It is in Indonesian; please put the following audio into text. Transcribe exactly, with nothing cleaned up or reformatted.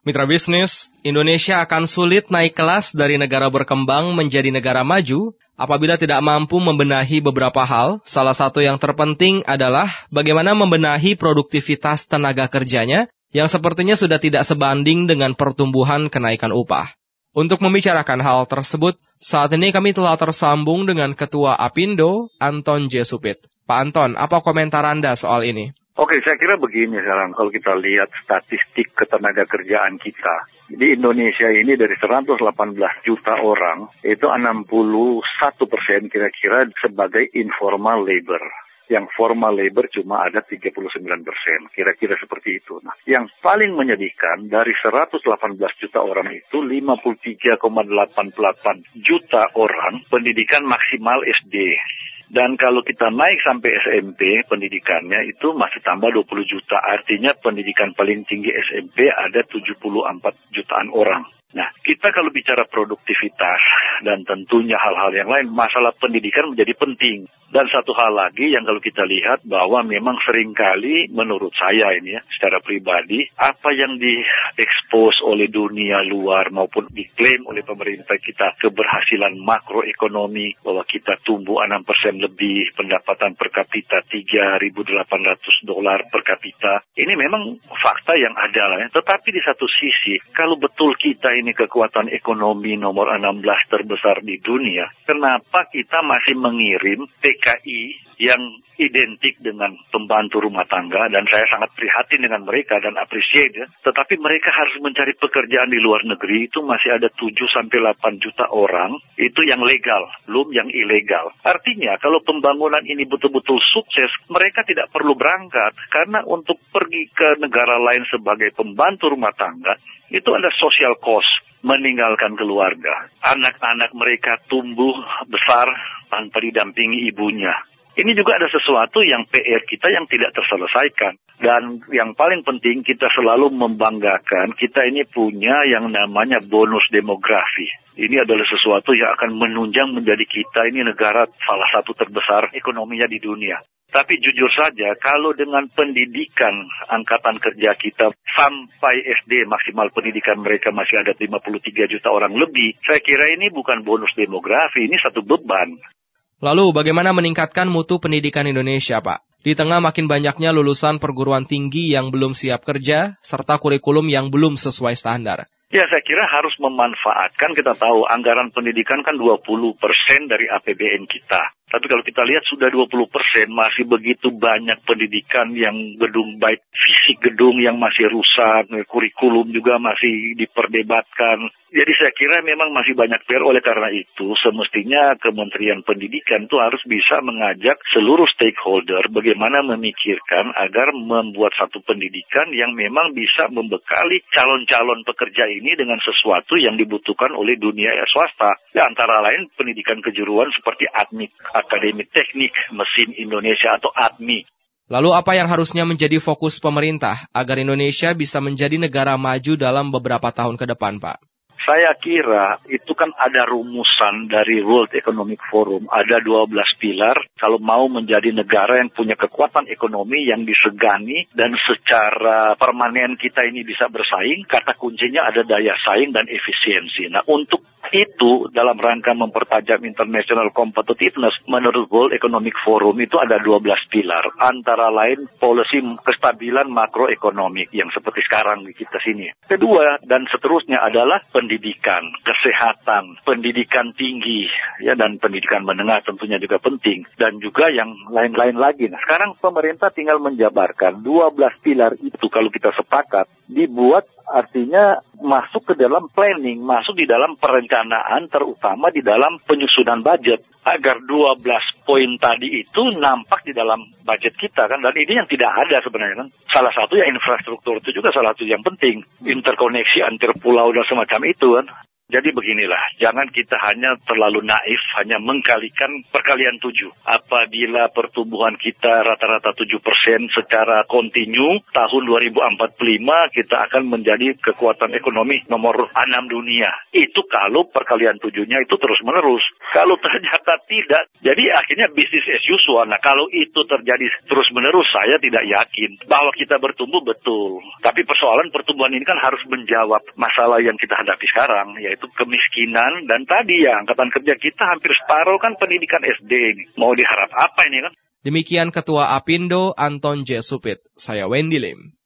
Mitra bisnis, Indonesia akan sulit naik kelas dari negara berkembang menjadi negara maju apabila tidak mampu membenahi beberapa hal. Salah satu yang terpenting adalah bagaimana membenahi produktivitas tenaga kerjanya yang sepertinya sudah tidak sebanding dengan pertumbuhan kenaikan upah. Untuk membicarakan hal tersebut, saat ini kami telah tersambung dengan Ketua Apindo, Anton J. Supit. Pak Anton, apa komentar Anda soal ini? Oke, saya kira begini sekarang kalau kita lihat statistik ketenaga kerjaan kita. Di Indonesia ini dari seratus delapan belas juta orang, itu enam puluh satu persen kira-kira sebagai informal labor. Yang formal labor cuma ada tiga puluh sembilan persen, kira-kira seperti itu. Nah, yang paling menyedihkan dari seratus delapan belas juta orang itu lima puluh tiga koma delapan delapan juta orang pendidikan maksimal S D. Dan kalau kita naik sampai S M P pendidikannya itu masih tambah dua puluh juta. Artinya pendidikan paling tinggi S M P ada tujuh puluh empat jutaan orang. Nah, kita kalau bicara produktivitas dan tentunya hal-hal yang lain, masalah pendidikan menjadi penting. Dan satu hal lagi yang kalau kita lihat bahwa memang seringkali menurut saya ini ya, secara pribadi, apa yang diekspos oleh dunia luar maupun diklaim oleh pemerintah kita keberhasilan makroekonomi, bahwa kita tumbuh enam persen lebih, pendapatan per kapita tiga ribu delapan ratus dolar per kapita. Ini memang fakta yang ada lah ya. Tetapi di satu sisi, kalau betul kita ini kekuatan ekonomi nomor enam belas terbesar di dunia, kenapa kita masih mengirim T K I yang identik dengan pembantu rumah tangga, dan saya sangat prihatin dengan mereka dan appreciate ya. Tetapi mereka harus mencari pekerjaan di luar negeri, itu masih ada tujuh sampai delapan juta orang, itu yang legal, belum yang ilegal. Artinya kalau pembangunan ini betul-betul sukses, mereka tidak perlu berangkat, karena untuk pergi ke negara lain sebagai pembantu rumah tangga, itu ada social cost, meninggalkan keluarga. Anak-anak mereka tumbuh besar tanpa didampingi ibunya. Ini juga ada sesuatu yang P R kita yang tidak terselesaikan. Dan yang paling penting kita selalu membanggakan, kita ini punya yang namanya bonus demografi. Ini adalah sesuatu yang akan menunjang menjadi kita ini negara salah satu terbesar ekonominya di dunia. Tapi jujur saja, kalau dengan pendidikan angkatan kerja kita sampai S D maksimal pendidikan mereka masih ada lima puluh tiga juta orang lebih, saya kira ini bukan bonus demografi, ini satu beban. Lalu bagaimana meningkatkan mutu pendidikan Indonesia, Pak? Di tengah makin banyaknya lulusan perguruan tinggi yang belum siap kerja, serta kurikulum yang belum sesuai standar. Ya, saya kira harus memanfaatkan, kita tahu anggaran pendidikan kan dua puluh persen dari A P B N kita. Tapi kalau kita lihat sudah dua puluh persen, masih begitu banyak pendidikan yang gedung, baik fisik gedung yang masih rusak, kurikulum juga masih diperdebatkan. Jadi saya kira memang masih banyak P R. Oleh karena itu, semestinya Kementerian Pendidikan itu harus bisa mengajak seluruh stakeholder bagaimana memikirkan agar membuat satu pendidikan yang memang bisa membekali calon-calon pekerja ini dengan sesuatu yang dibutuhkan oleh dunia swasta. Ya, antara lain pendidikan kejuruan seperti A D M I, Akademi Teknik Mesin Indonesia atau A D M I. Lalu apa yang harusnya menjadi fokus pemerintah agar Indonesia bisa menjadi negara maju dalam beberapa tahun ke depan, Pak? Saya kira itu kan ada rumusan dari World Economic Forum, ada dua belas pilar kalau mau menjadi negara yang punya kekuatan ekonomi yang disegani dan secara permanen kita ini bisa bersaing. Kata kuncinya ada daya saing dan efisiensi. Nah, untuk itu dalam rangka mempertajam international competitiveness menurut World Economic Forum itu ada dua belas pilar, antara lain policy kestabilan makroekonomik yang seperti sekarang di kita sini. Kedua dan seterusnya adalah pendidikan, kesehatan, pendidikan tinggi ya, dan pendidikan menengah tentunya juga penting, dan juga yang lain-lain lagi. Nah, sekarang pemerintah tinggal menjabarkan dua belas pilar itu kalau kita sepakat dibuat, artinya masuk ke dalam planning, masuk di dalam perencanaan, terutama di dalam penyusunan budget, agar dua belas poin tadi itu nampak di dalam budget kita kan. Dan ini yang tidak ada sebenarnya kan. Salah satu ya infrastruktur itu juga salah satu yang penting, interkoneksi antar pulau dan semacam itu kan. Jadi beginilah, jangan kita hanya terlalu naif, hanya mengkalikan perkalian tujuh. Apabila pertumbuhan kita rata-rata tujuh persen secara kontinu, tahun dua ribu empat puluh lima kita akan menjadi kekuatan ekonomi nomor enam dunia. Itu kalau perkalian tujuhnya itu terus-menerus. Kalau ternyata tidak, jadi akhirnya bisnis as usual. Nah, kalau itu terjadi terus-menerus, saya tidak yakin bahwa kita bertumbuh betul. Tapi persoalan pertumbuhan ini kan harus menjawab masalah yang kita hadapi sekarang, yaitu itu kemiskinan, dan tadi ya angkatan kerja kita hampir separuh kan pendidikan S D ini. Mau diharap apa ini kan? Demikian Ketua Apindo Anton J. Supit. Saya Wendy Lim.